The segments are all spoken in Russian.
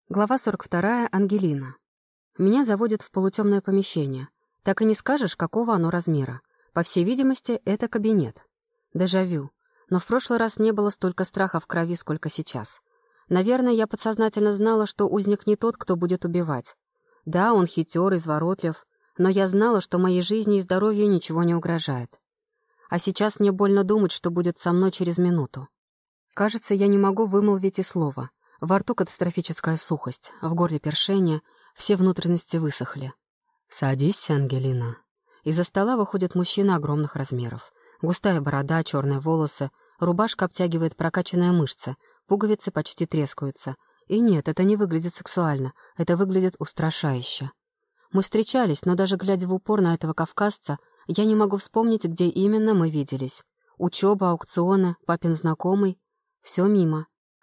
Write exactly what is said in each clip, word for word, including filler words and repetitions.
Глава сорок вторая. Ангелина. Меня заводят в полутемное помещение. Так и не скажешь, какого оно размера. По всей видимости, это кабинет. Дежавю. Но в прошлый раз не было столько страха в крови, сколько сейчас. Наверное, я подсознательно знала, что узник не тот, кто будет убивать. Да, он хитер, изворотлив, но я знала, что моей жизни и здоровью ничего не угрожает. А сейчас мне больно думать, что будет со мной через минуту. Кажется, я не могу вымолвить и слова. Во рту катастрофическая сухость, в горле першение, все внутренности высохли. «Садись, Ангелина». Из-за стола выходит мужчина огромных размеров. Густая борода, черные волосы, рубашка обтягивает прокачанные мышцы, пуговицы почти трескаются. И нет, это не выглядит сексуально, это выглядит устрашающе. Мы встречались, но даже глядя в упор на этого кавказца, я не могу вспомнить, где именно мы виделись. Учеба, аукционы, папин знакомый — все мимо.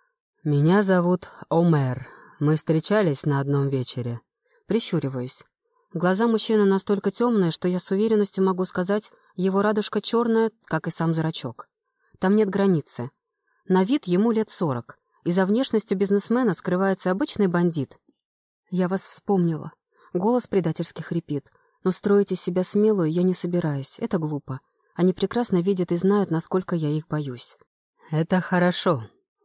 «Меня зовут Омер. Мы встречались на одном вечере». Прищуриваюсь. Глаза мужчины настолько темные, что я с уверенностью могу сказать, его радужка черная, как и сам зрачок. Там нет границы. На вид ему лет сорок, и за внешностью бизнесмена скрывается обычный бандит. «Я вас вспомнила». Голос предательски хрипит. «Но строить из себя смелую я не собираюсь, это глупо. Они прекрасно видят и знают, насколько я их боюсь». «Это хорошо».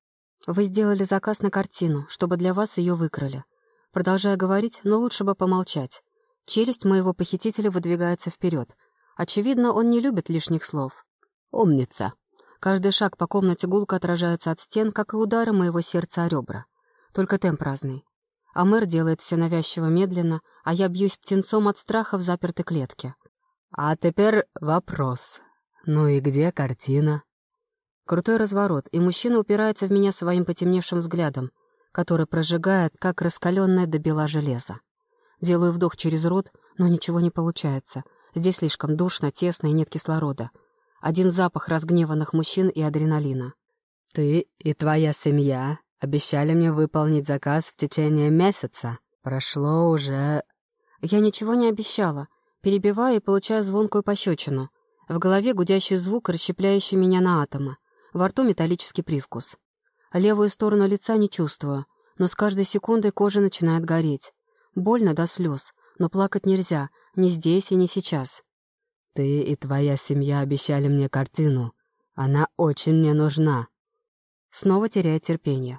«Вы сделали заказ на картину, чтобы для вас ее выкрали». Продолжая говорить, но лучше бы помолчать. Челюсть моего похитителя выдвигается вперед. Очевидно, он не любит лишних слов. «Умница». Каждый шаг по комнате гулко отражается от стен, как и удары моего сердца о ребра. Только темп разный. Омер делает все навязчиво медленно, а я бьюсь птенцом от страха в запертой клетке. «А теперь вопрос. Ну и где картина?» Крутой разворот, и мужчина упирается в меня своим потемневшим взглядом, который прожигает, как раскаленное до бела железо. Делаю вдох через рот, но ничего не получается. Здесь слишком душно, тесно и нет кислорода. Один запах разгневанных мужчин и адреналина. «Ты и твоя семья обещали мне выполнить заказ в течение месяца. Прошло уже...» Я ничего не обещала, перебивая и получая звонкую пощечину. В голове гудящий звук, расщепляющий меня на атомы. Во рту металлический привкус. Левую сторону лица не чувствую, но с каждой секундой кожа начинает гореть. Больно до слез, но плакать нельзя, ни здесь и не сейчас. «Ты и твоя семья обещали мне картину. Она очень мне нужна». Снова теряет терпение.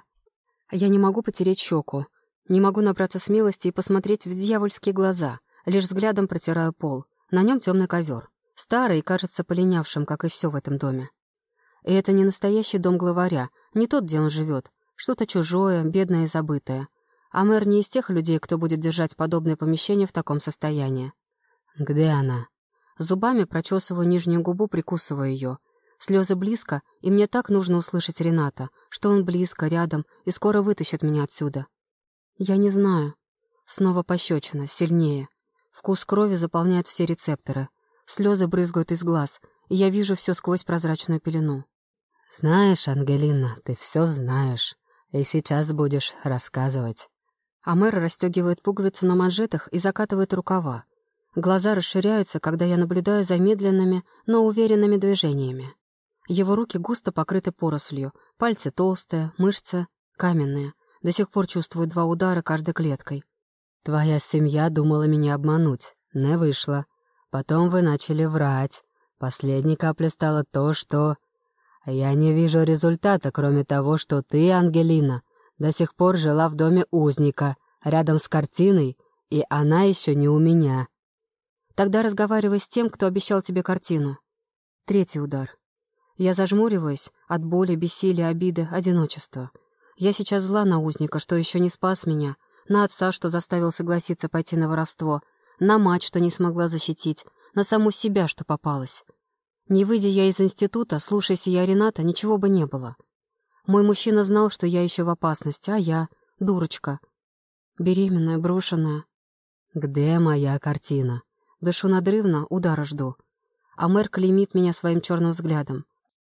Я не могу потереть щеку, не могу набраться смелости и посмотреть в дьявольские глаза, лишь взглядом протираю пол. На нем темный ковер, старый и кажется полинявшим, как и все в этом доме. И это не настоящий дом главаря, не тот, где он живет, что-то чужое, бедное и забытое. А мэр не из тех людей, кто будет держать подобное помещение в таком состоянии. «Где она?» Зубами прочесываю нижнюю губу, прикусываю ее. Слезы близко, и мне так нужно услышать Рената, что он близко, рядом, и скоро вытащит меня отсюда. Я не знаю. Снова пощечина, сильнее. Вкус крови заполняет все рецепторы. Слезы брызгают из глаз, и я вижу все сквозь прозрачную пелену. «Знаешь, Ангелина, ты все знаешь, и сейчас будешь рассказывать». Омер расстегивает пуговицы на манжетах и закатывает рукава. Глаза расширяются, когда я наблюдаю за медленными, но уверенными движениями. Его руки густо покрыты порослью, пальцы толстые, мышцы каменные. До сих пор чувствую два удара каждой клеткой. «Твоя семья думала меня обмануть. Не вышло. Потом вы начали врать. Последней каплей стало то, что... Я не вижу результата, кроме того, что ты, Ангелина, до сих пор жила в доме узника, рядом с картиной, и она еще не у меня». Тогда разговаривай с тем, кто обещал тебе картину. Третий удар. Я зажмуриваюсь от боли, бессилия, обиды, одиночества. Я сейчас зла на узника, что еще не спас меня, на отца, что заставил согласиться пойти на воровство, на мать, что не смогла защитить, на саму себя, что попалась. Не выйдя я из института, слушайся я Рената, ничего бы не было. Мой мужчина знал, что я еще в опасности, а я — дурочка. Беременная, брошенная. «Где моя картина?» Дышу надрывно, удара жду. А мэр клеймит меня своим черным взглядом.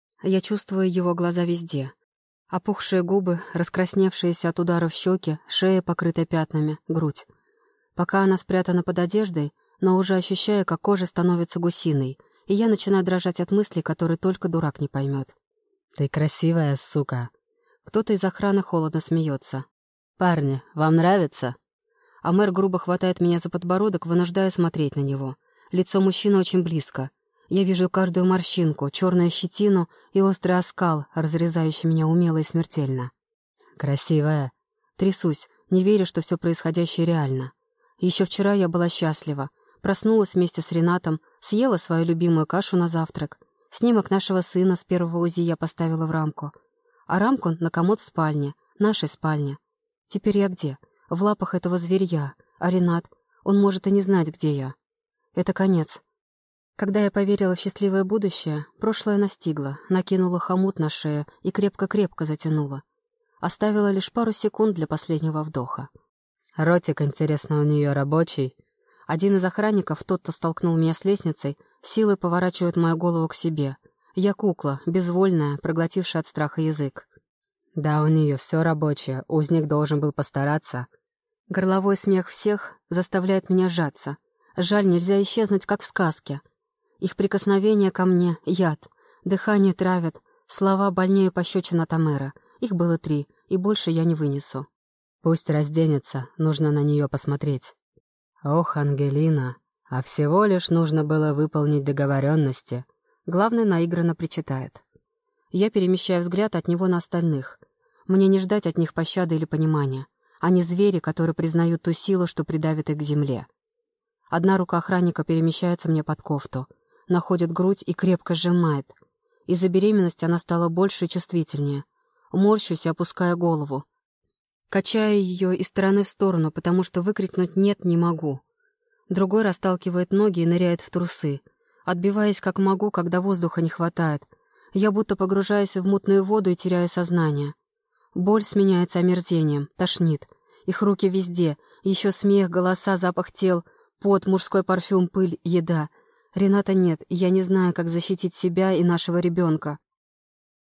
Я чувствую его глаза везде. Опухшие губы, раскрасневшиеся от ударов щеки, шея, покрытая пятнами, грудь. Пока она спрятана под одеждой, но уже ощущаю, как кожа становится гусиной, и я начинаю дрожать от мыслей, которые только дурак не поймет. «Ты красивая, сука!» Кто-то из охраны холодно смеется. «Парни, вам нравится?» А мэр грубо хватает меня за подбородок, вынуждая смотреть на него. Лицо мужчины очень близко. Я вижу каждую морщинку, черную щетину и острый оскал, разрезающий меня умело и смертельно. «Красивая». Трясусь, не верю, что все происходящее реально. Еще вчера я была счастлива. Проснулась вместе с Ренатом, съела свою любимую кашу на завтрак. Снимок нашего сына с первого УЗИ я поставила в рамку. А рамку на комод в спальне, нашей спальне. Теперь я где? В лапах этого зверья. А Ренат? Он может и не знать, где я. Это конец. Когда я поверила в счастливое будущее, прошлое настигло, накинула хомут на шею и крепко-крепко затянула. Оставила лишь пару секунд для последнего вдоха. «Ротик, интересно, у нее рабочий?» Один из охранников, тот, кто столкнул меня с лестницей, силой поворачивает мою голову к себе. Я кукла, безвольная, проглотившая от страха язык. «Да, у нее все рабочее, узник должен был постараться». Горловой смех всех заставляет меня сжаться. Жаль, нельзя исчезнуть, как в сказке. Их прикосновение ко мне — яд. Дыхание травят. Слова больнее пощечин от Амера. Их было три, и больше я не вынесу. «Пусть разденется, нужно на нее посмотреть». «Ох, Ангелина, а всего лишь нужно было выполнить договоренности». Главный наигранно причитает. Я перемещаю взгляд от него на остальных. Мне не ждать от них пощады или понимания. Они звери, которые признают ту силу, что придавит их к земле. Одна рука охранника перемещается мне под кофту, находит грудь и крепко сжимает. Из-за беременности она стала больше и чувствительнее. Морщусь и опуская голову. Качаю ее из стороны в сторону, потому что выкрикнуть «нет» не могу. Другой расталкивает ноги и ныряет в трусы. Отбиваясь как могу, когда воздуха не хватает. Я будто погружаюсь в мутную воду и теряю сознание. Боль сменяется омерзением, тошнит. Их руки везде. Еще смех, голоса, запах тел, пот, мужской парфюм, пыль, еда. Рената нет, и я не знаю, как защитить себя и нашего ребенка.